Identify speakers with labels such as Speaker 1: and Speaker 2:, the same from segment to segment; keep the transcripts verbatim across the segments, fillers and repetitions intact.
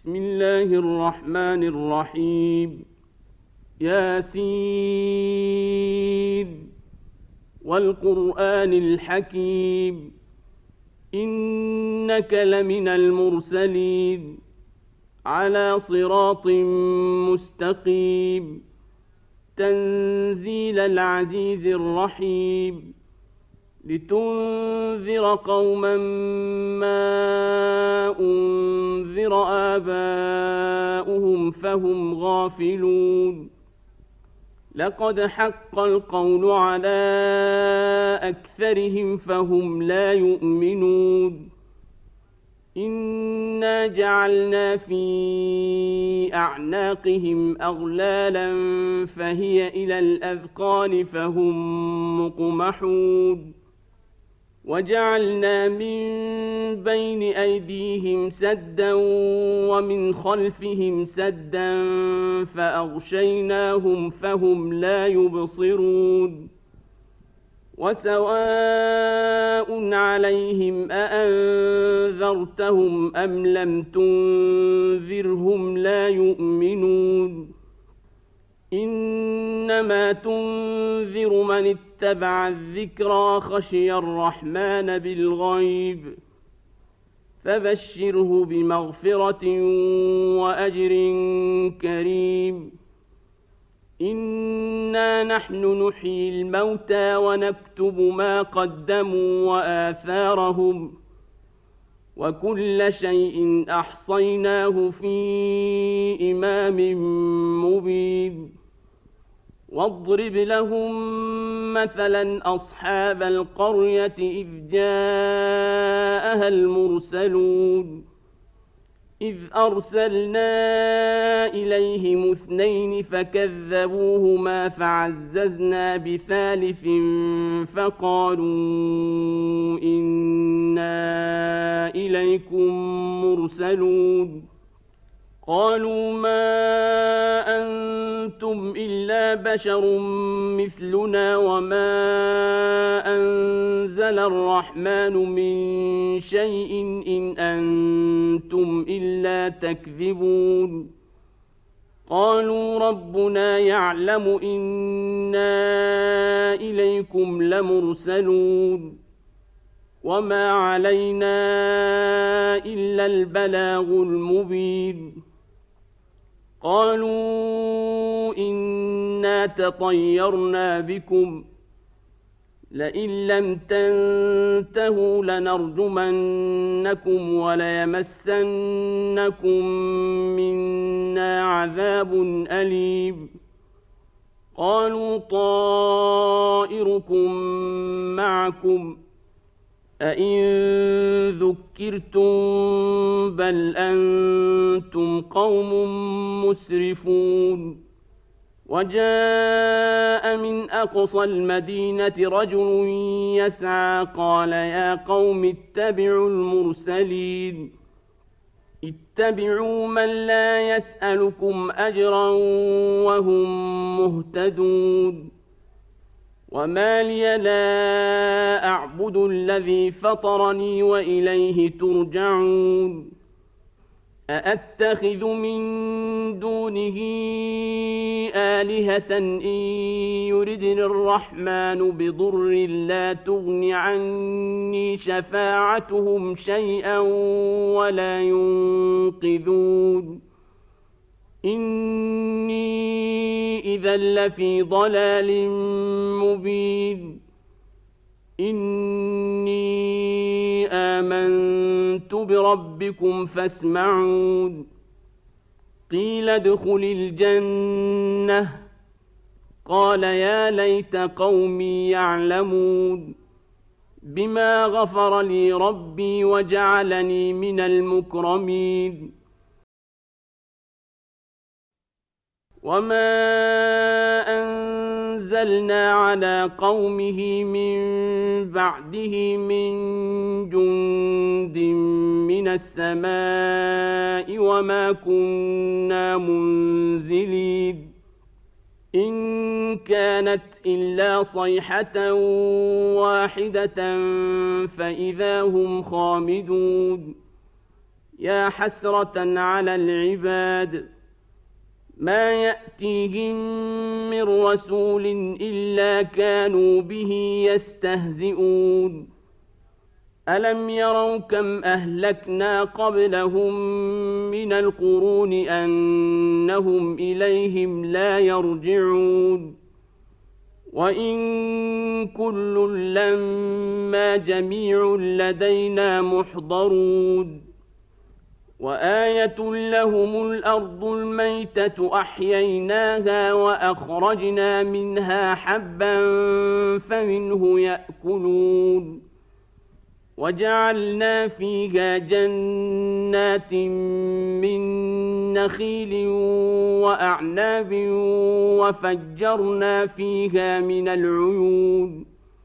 Speaker 1: بسم الله الرحمن الرحيم ياسين والقرآن الحكيم إنك لمن المرسلين على صراط مستقيم تنزيل العزيز الرحيم لتنذر قوما ما أنذر آباؤهم فهم غافلون لقد حق القول على أكثرهم فهم لا يؤمنون إنا جعلنا في أعناقهم أغلالا فهي إلى الأذقان فهم مقمحون وجعلنا من بين أيديهم سدا ومن خلفهم سدا فأغشيناهم فهم لا يبصرون وسواء عليهم أأنذرتهم أم لم تنذرهم لا يؤمنون إنما تنذر من اتبع الذكرى خشي الرحمن بالغيب فبشره بمغفرة وأجر كريم إنا نحن نحيي الموتى ونكتب ما قدموا وآثارهم وكل شيء أحصيناه في إمام مبين واضرب لهم مثلا أصحاب القرية إذ جاءها المرسلون إذ أرسلنا إليهم اثنين فكذبوهما فعززنا بثالث فقالوا إنا إليكم مرسلون قالوا ما أنتم إلا بشر مثلنا وما أنزل الرحمن من شيء إن أنتم إلا تكذبون قالوا ربنا يعلم إنا إليكم لمرسلون وما علينا إلا البلاغ المبين قالوا إنا تطيرنا بكم لئن لم تنتهوا لنرجمنكم وليمسنكم منا عذاب أليم قالوا طائركم معكم أئن ذكرتم بل أنتم قوم مسرفون وجاء من أقصى المدينة رجل يسعى قال يا قوم اتبعوا المرسلين اتبعوا من لا يسألكم أجرا وهم مهتدون وما لي لا أعبد الذي فطرني وإليه ترجعون أأتخذ من دونه آلهة إن يردن الرحمن بضر لا تغن عني شفاعتهم شيئا ولا ينقذون إني إذا لفي ضلال مبين إني آمنت بربكم فاسمعون قيل ادخل الجنة قال يا ليت قومي يعلمون بما غفر لي ربي وجعلني من المكرمين وما أنزلنا على قومه من بعده من جند من السماء وما كنا منزلين إن كانت إلا صيحة واحدة فإذا هم خامدون يا حسرة على العباد ما يأتيهم من رسول إلا كانوا به يستهزئون ألم يروا كم أهلكنا قبلهم من القرون أنهم إليهم لا يرجعون وإن كل لما جميع لدينا محضرون وآية لهم الأرض الميتة أحييناها وأخرجنا منها حبا فمنه يأكلون وجعلنا فيها جنات من نخيل وأعناب وفجرنا فيها من العيون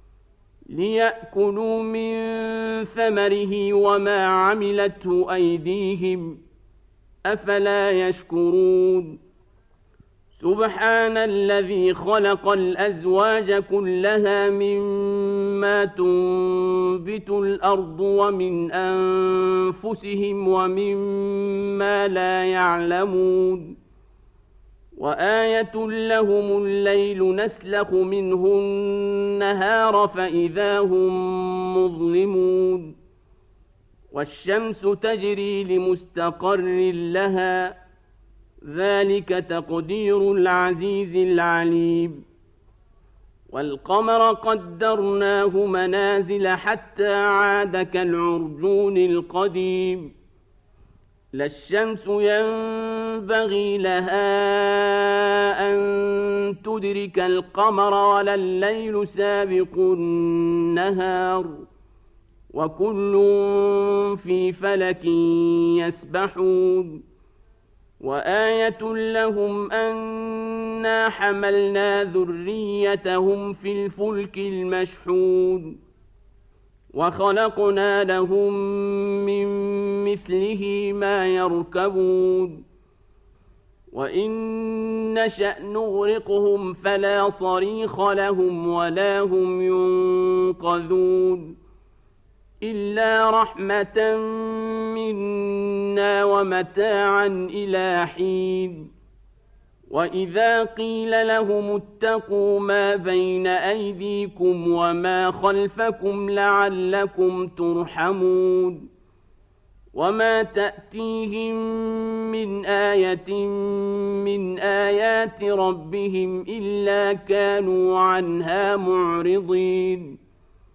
Speaker 1: ليأكلوا من ثمره وما عملته أيديهم أفلا يشكرون سبحان الذي خلق الأزواج كلها مما تنبت الأرض ومن أنفسهم ومما لا يعلمون وآية لهم الليل نسلخ منه النهار فإذا هم مظلمون والشمس تجري لمستقر لها ذلك تقدير العزيز العليم والقمر قدرناه منازل حتى عاد كالعرجون القديم لا الشمس ينبغي لها أن تدرك القمر ولا الليل سابق النهار وكل في فلك يسبحون وآية لهم أنا حملنا ذريتهم في الفلك المشحون وخلقنا لهم من مثله ما يركبون وإن نشأ نغرقهم فلا صريخ لهم ولا هم ينقذون إلا رحمة منا ومتاعا إلى حين وإذا قيل لهم اتقوا ما بين أيديكم وما خلفكم لعلكم ترحمون وما تأتيهم من آية من آيات ربهم إلا كانوا عنها معرضين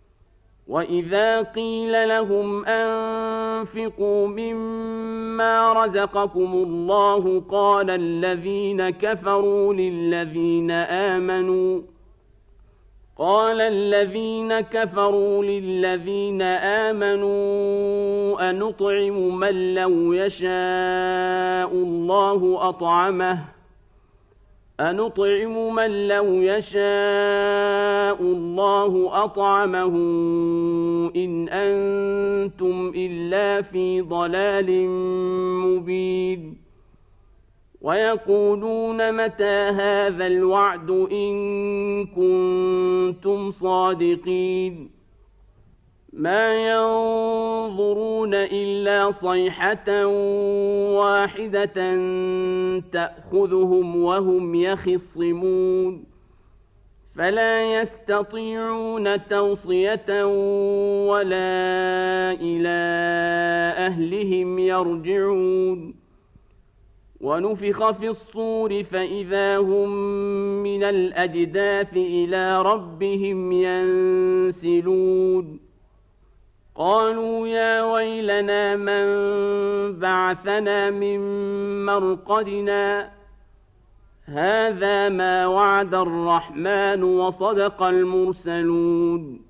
Speaker 1: وإذا قيل لهم أنفقوا مما رزقكم الله قال الذين كفروا للذين آمنوا قال الذين كفروا للذين آمنوا أنطعم من لو يشاء الله أطعمه أنطعم من لو يشاء الله أطعمه إن أنتم إلا في ضلال مبين ويقولون متى هذا الوعد إن كنتم صادقين ما ينظرون إلا صيحة واحدة تأخذهم وهم يخصمون فلا يستطيعون توصية ولا إلى أهلهم يرجعون ونفخ في الصور فإذا هم من الأجداث إلى ربهم ينسلون قالوا يا ويلنا من بعثنا من مرقدنا هذا ما وعد الرحمن وصدق المرسلون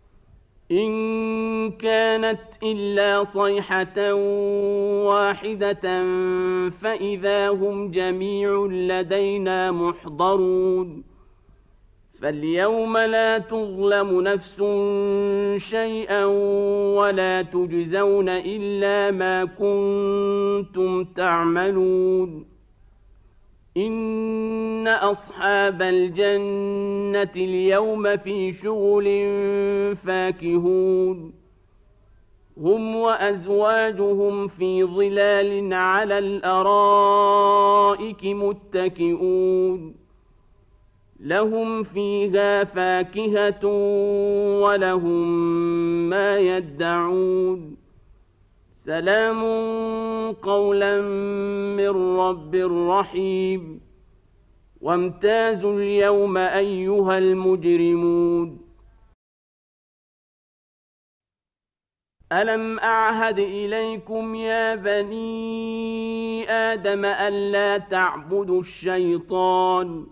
Speaker 1: إن كانت إلا صيحة واحدة فإذا هم جميع لدينا محضرون فاليوم لا تظلم نفس شيئا ولا تجزون إلا ما كنتم تعملون إن أصحاب الجنة اليوم في شغل فاكهون هم وأزواجهم في ظلال على الأرائك متكئون لهم فيها فاكهة ولهم ما يدعون سلام قولا من رب رحيم وامتازوا اليوم أيها المجرمون ألم أعهد إليكم يا بني آدم ألا تعبدوا الشيطان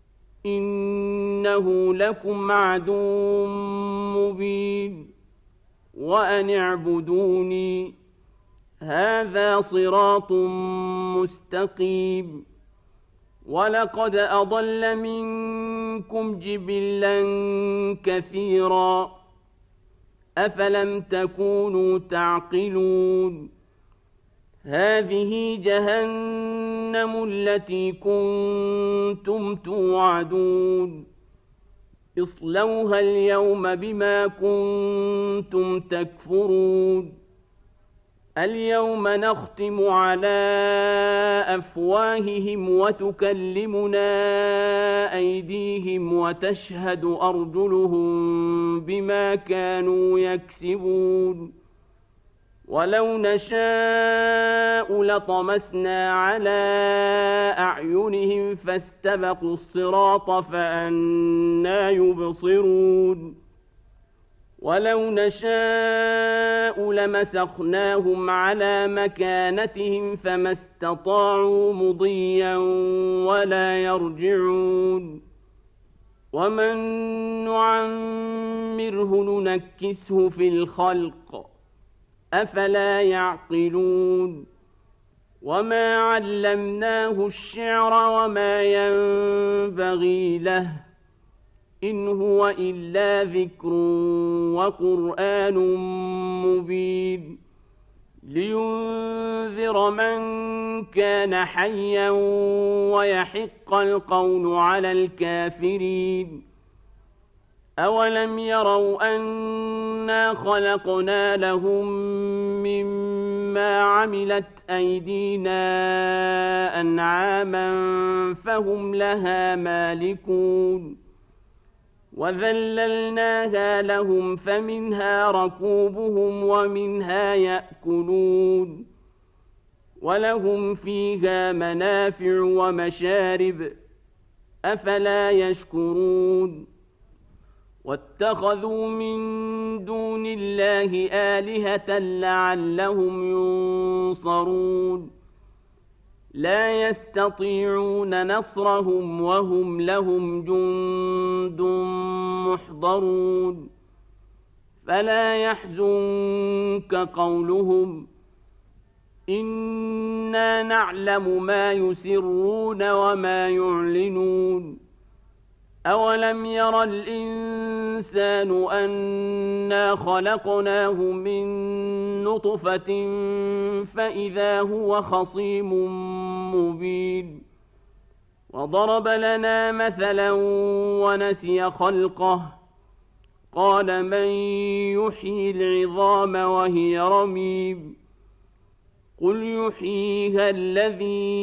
Speaker 1: إنه لكم عدو مبين وأن اعبدوني هذا صراط مستقيم ولقد أضل منكم جبلا كثيرا أفلم تكونوا تعقلون هذه جهنم التي كنتم توعدون اصلوها اليوم بما كنتم تكفرون اليوم نختم على أفواههم وتكلمنا أيديهم وتشهد أرجلهم بما كانوا يكسبون ولو نشاء لطمسنا على أعينهم فاستبقوا الصراط فأنى يبصرون ولو نشاء لمسخناهم على مكانتهم فما استطاعوا مضيا ولا يرجعون ومن نعمره ننكسه في الخلق أفلا يعقلون وما علمناه الشعر وما ينبغي له إن هو إلا ذكر وقرآن مبين لينذر من كان حيا ويحق القول على الكافرين أولم يروا أنا خلقنا لهم مما عملت أيدينا أنعاما فهم لها مالكون وذللناها لهم فمنها ركوبهم ومنها يأكلون ولهم فيها منافع ومشارب أفلا يشكرون واتخذوا من دون الله آلهة لعلهم ينصرون لا يستطيعون نصرهم وهم لهم جند محضرون فلا يحزنك قولهم إنا نعلم ما يسرون وما يعلنون أولم ير الإنسان أنا خلقناه من نطفة فإذا هو خصيم مبين وضرب لنا مثلا ونسي خلقه قال من يحيي العظام وهي رميم قل يحييها الذي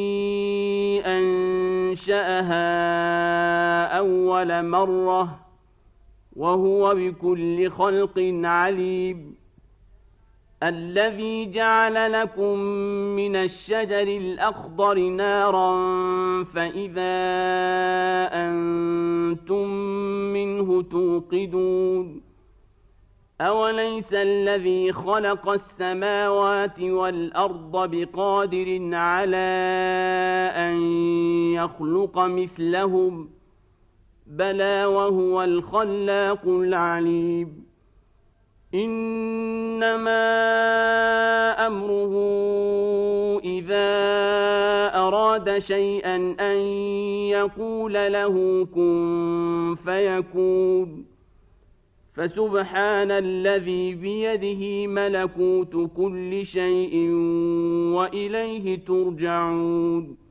Speaker 1: أنشأها أول مرة وهو بكل خلق عليم الذي جعل لكم من الشجر الأخضر نارا فإذا أنتم منه توقدون أوليس الذي خلق السماوات والأرض بقادر على أن يخلق مثلهم بلى وهو الخلاق العليم إنما أمره إذا أراد شيئا أن يقول له كن فيكون فسبحان الذي بيده ملكوت كل شيء وإليه ترجعون